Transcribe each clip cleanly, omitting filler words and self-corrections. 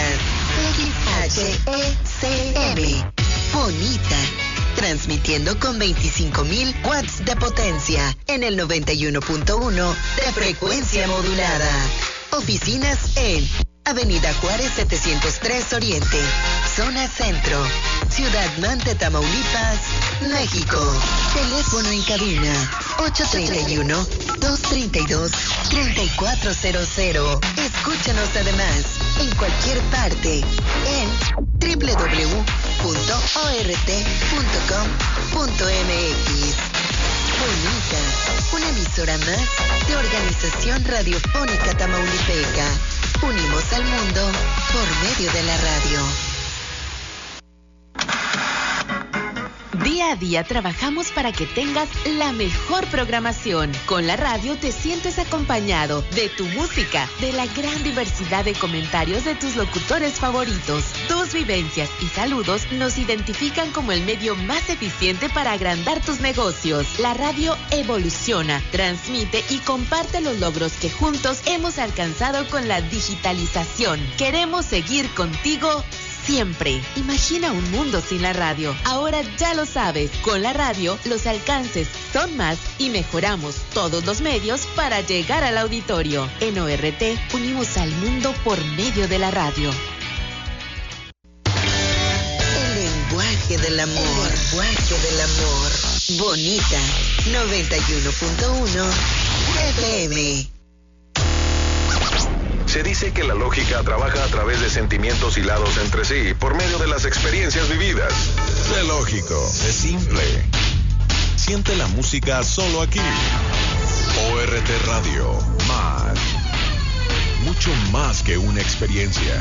XHECM. Bonita. Transmitiendo con 25.000 watts de potencia en el 91.1 de frecuencia modulada. Oficinas en Avenida Juárez 703 Oriente, Zona Centro, Ciudad Mante, Tamaulipas, México. Teléfono en cabina 831-232-3400. Escúchanos además en cualquier parte en www.ort.com.mx. Bonita, una emisora más de Organización Radiofónica Tamaulipeca. Unimos al mundo por medio de la radio. Día a día trabajamos para que tengas la mejor programación. Con la radio te sientes acompañado de tu música, de la gran diversidad de comentarios de tus locutores favoritos. Tus vivencias y saludos nos identifican como el medio más eficiente para agrandar tus negocios. La radio evoluciona, transmite y comparte los logros que juntos hemos alcanzado con la digitalización. Queremos seguir contigo siempre. Imagina un mundo sin la radio. Ahora ya lo sabes. Con la radio, los alcances son más y mejoramos todos los medios para llegar al auditorio. En ORT, unimos al mundo por medio de la radio. El lenguaje del amor. El lenguaje del amor. Bonita. 91.1 FM. Se dice que la lógica trabaja a través de sentimientos hilados entre sí por medio de las experiencias vividas. Sé lógico, es simple. Siente la música solo aquí. ORT Radio, más. Mucho más que una experiencia.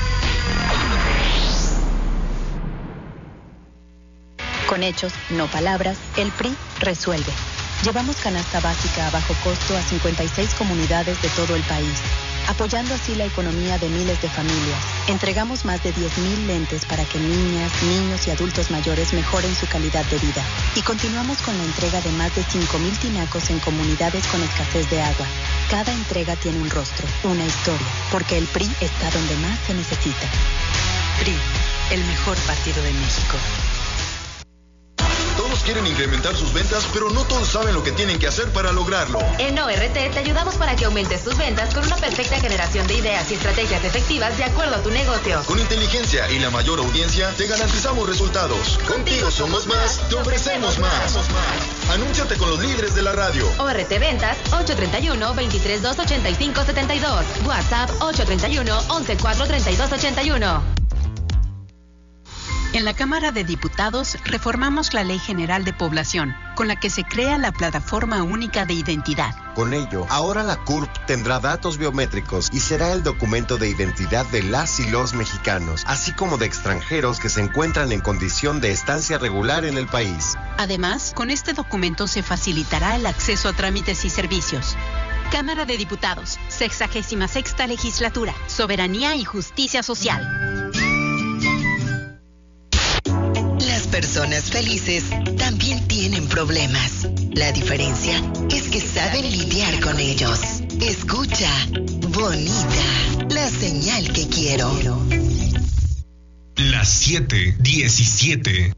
Con hechos, no palabras, el PRI resuelve. Llevamos canasta básica a bajo costo a 56 comunidades de todo el país, apoyando así la economía de miles de familias. Entregamos más de 10,000 lentes para que niñas, niños y adultos mayores mejoren su calidad de vida. Y continuamos con la entrega de más de 5,000 tinacos en comunidades con escasez de agua. Cada entrega tiene un rostro, una historia, porque el PRI está donde más se necesita. PRI, el mejor partido de México. Todos quieren incrementar sus ventas, pero no todos saben lo que tienen que hacer para lograrlo. En ORT te ayudamos para que aumentes tus ventas con una perfecta generación de ideas y estrategias efectivas de acuerdo a tu negocio. Con inteligencia y la mayor audiencia, te garantizamos resultados. Contigo somos más, te ofrecemos más. Anúnciate con los líderes de la radio. ORT Ventas, 831-232-8572. WhatsApp, 831-114-3281. En la Cámara de Diputados reformamos la Ley General de Población, con la que se crea la Plataforma Única de Identidad. Con ello, ahora la CURP tendrá datos biométricos y será el documento de identidad de las y los mexicanos, así como de extranjeros que se encuentran en condición de estancia regular en el país. Además, con este documento se facilitará el acceso a trámites y servicios. Cámara de Diputados, 66ª Legislatura, Soberanía y Justicia Social. Las personas felices también tienen problemas. La diferencia es que saben lidiar con ellos. Escucha, Bonita, la señal que quiero. Las 7:17.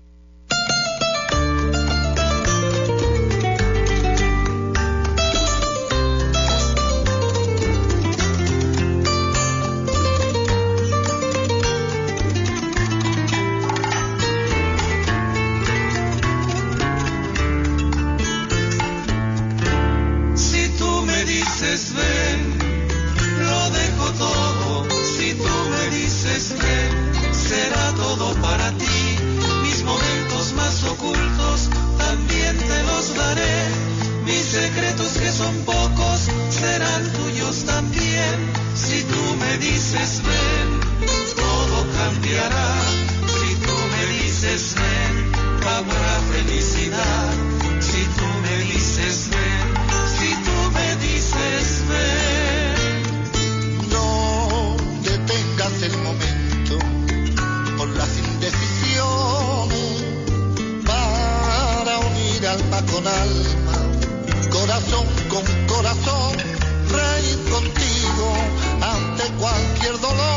Corazón, reír contigo ante cualquier dolor.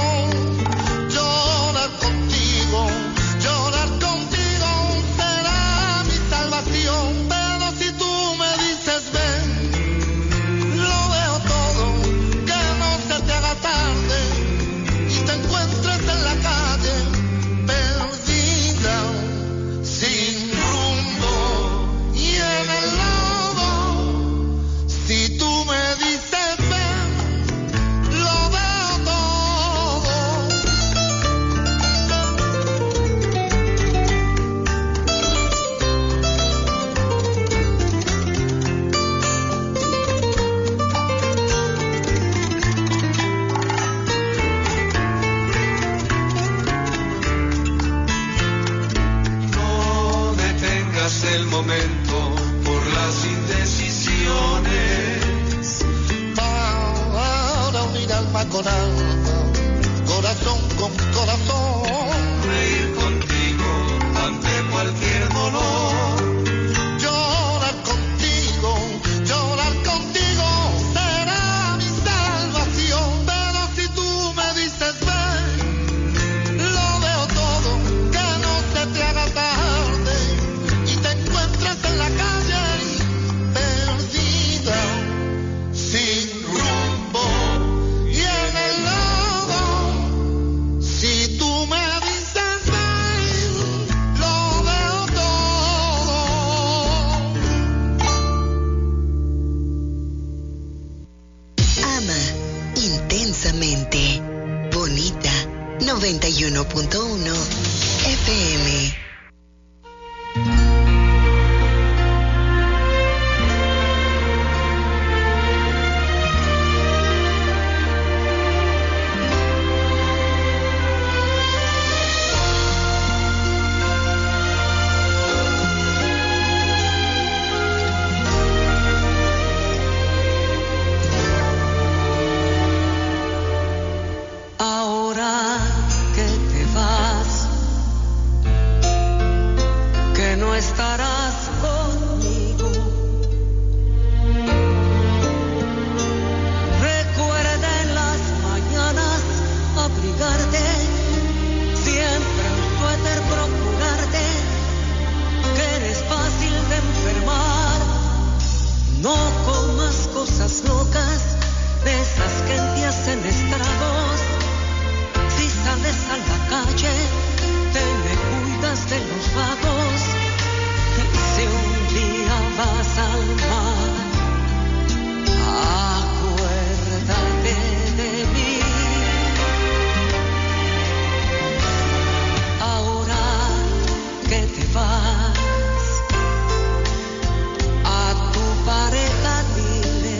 alma con alma, corazón con corazón. Reír contigo ante cualquier dolor. Llorar contigo será mi salvación. Pero si tú me dices ven, lo veo todo, que no se te haga tarde y te encuentras en la calle perdida, sin rumbo y en el lodo. Si tú me dices ven, lo veo todo. Ama intensamente. Bonita 91.1 FM. Ahora que te vas, que no estarás conmigo, recuerda en las mañanas abrigarte, siempre un suéter procurarte, que eres fácil de enfermar. No comas cosas locas, de esas que te hacen estragos. Si sales a la calle, te me cuidas de los vagos. Y si un día vas al mar, acuérdate de mí. Ahora que te vas, a tu pareja dile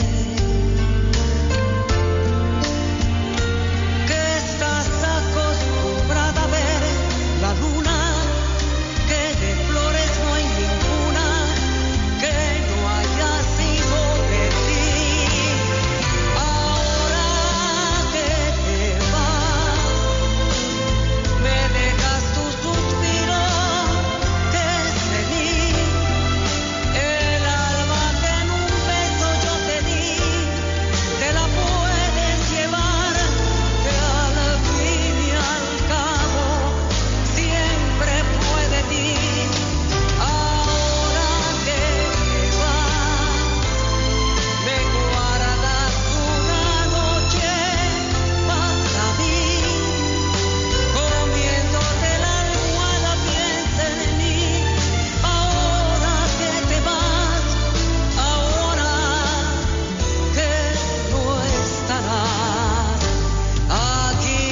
que estás acostumbrada a ver la luna, que de flores no hay ninguna, que no haya sido de ti. Ahora que te vas, me dejas tu suspiro, que es de mí, el alma que en un beso yo te di, te la puedes llevar, que al fin y al cabo siempre fue de ti. Ahora que te vas, me guardas una noche para mí, comiéndote la almohada, piensa en mí. Ahora que te vas, ahora que no estarás aquí.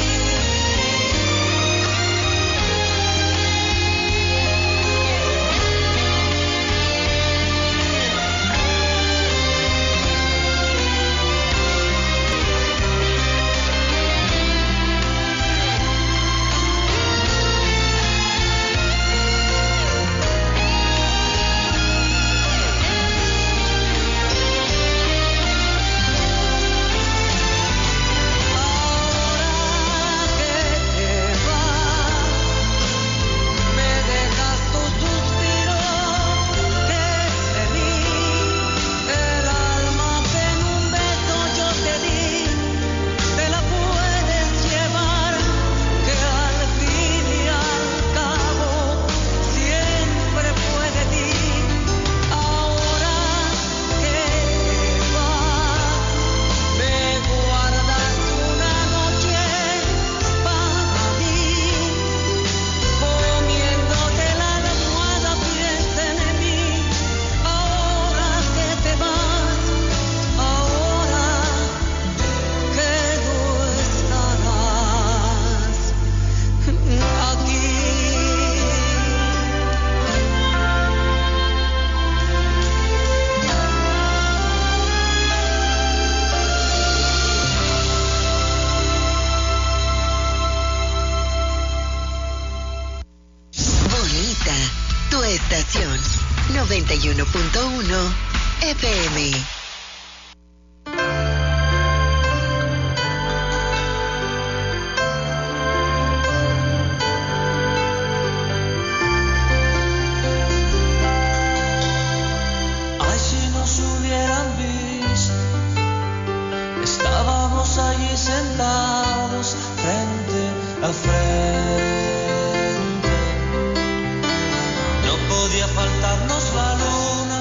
Me dejas tu suspiro, que es de mí, el alma que en un beso yo te di, te la puedes llevar, que al fin y al cabo siempre fue de ti. Ahora que te vas, me guardas una noche para mí, comiéndote la almohada, piensa en mí. Ahora que te vas, ahora que no estarás aquí. Bonita, tu estación 91.1 FM. la frente. No podía faltarnos la luna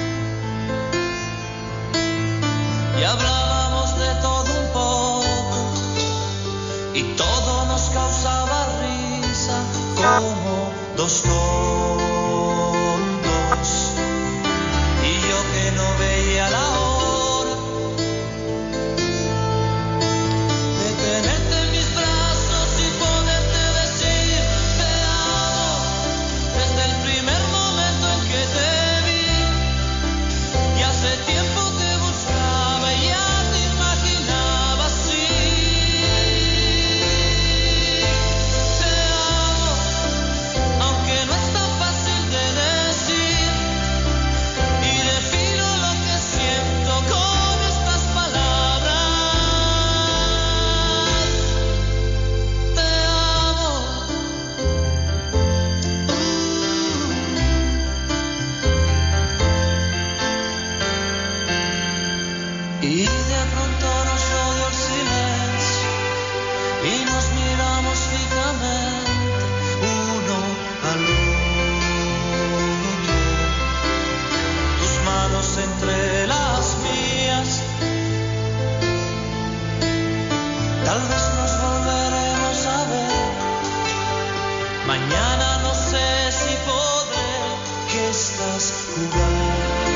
y hablábamos de todo un poco y todo nos causaba risa como dos tontos. Y yo que no veía la hora de tenerte en mis brazos y poderte decir te amo desde el primer momento en que te vi. Y hace tiempo te buscaba y ya te imaginaba así. Te amo, aunque no es tan fácil de decir. Y defino lo que siento con estas palabras. Te amo. Y de pronto nos rodeó el silencio y nos miramos fijamente uno al otro. Tus manos entre las mías. Tal vez nos volveremos a ver. Mañana no sé si podré. ¿Qué estás jugando?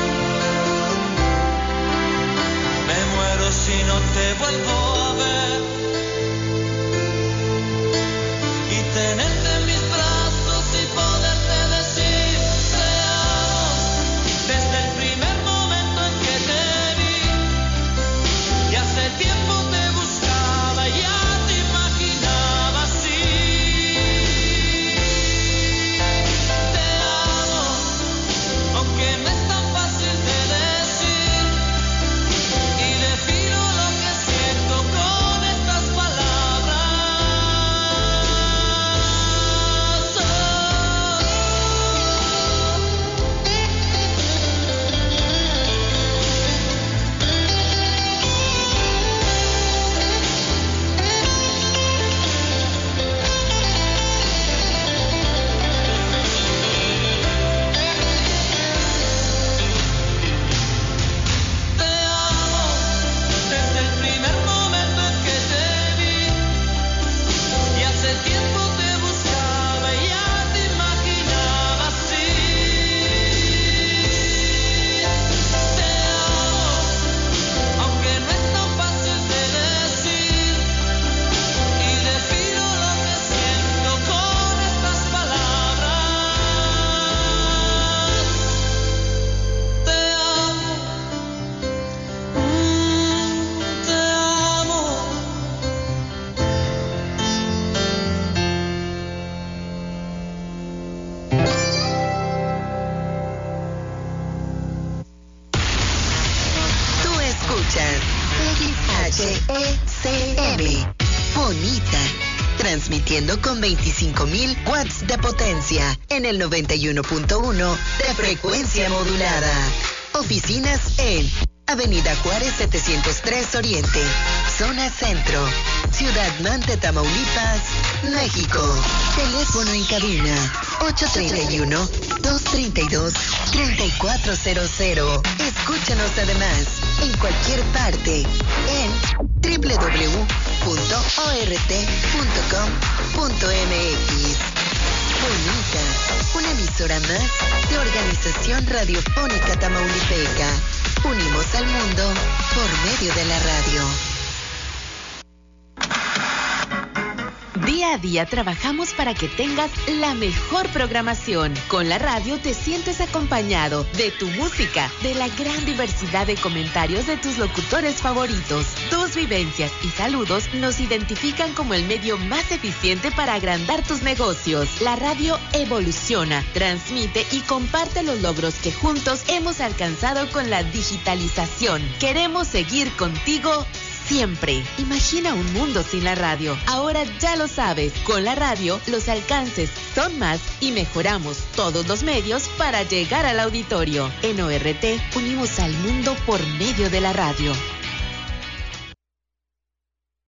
Me muero si no te vuelvo a ver. Y tenerte en mis brazos y poderte decir te amo desde el primer momento en que te vi. Y hace tiempo te buscaba y ya te imaginaba así. Te amo, aunque no es tan fácil de decir. Y defino lo que siento con estas palabras. Te amo desde el primer momento en que te vi. Y hace tiempo te buscaba y ya te imaginaba así. Te amo, aunque no es tan fácil de decir. Y defino lo que siento con estas palabras. Te amo. Te amo. Tú escuchas XHECM, Bonita, transmitiendo con 25.000 watts de potencia en el 91.1 de frecuencia modulada. Oficinas en Avenida Juárez 703 Oriente, Zona Centro, Ciudad Mante, Tamaulipas, México. Teléfono en cabina 831-232-3400. Escúchanos además en cualquier parte en www.ort.com.mx. Bonita, una emisora más de Organización Radiofónica Tamaulipeca. Unimos al mundo por medio de la radio. Día a día trabajamos para que tengas la mejor programación. Con la radio te sientes acompañado de tu música, de la gran diversidad de comentarios de tus locutores favoritos. Tus vivencias y saludos nos identifican como el medio más eficiente para agrandar tus negocios. La radio evoluciona, transmite y comparte los logros que juntos hemos alcanzado con la digitalización. Queremos seguir contigo siempre. Imagina un mundo sin la radio. Ahora ya lo sabes, con la radio los alcances son más y mejoramos todos los medios para llegar al auditorio. En ORT unimos al mundo por medio de la radio.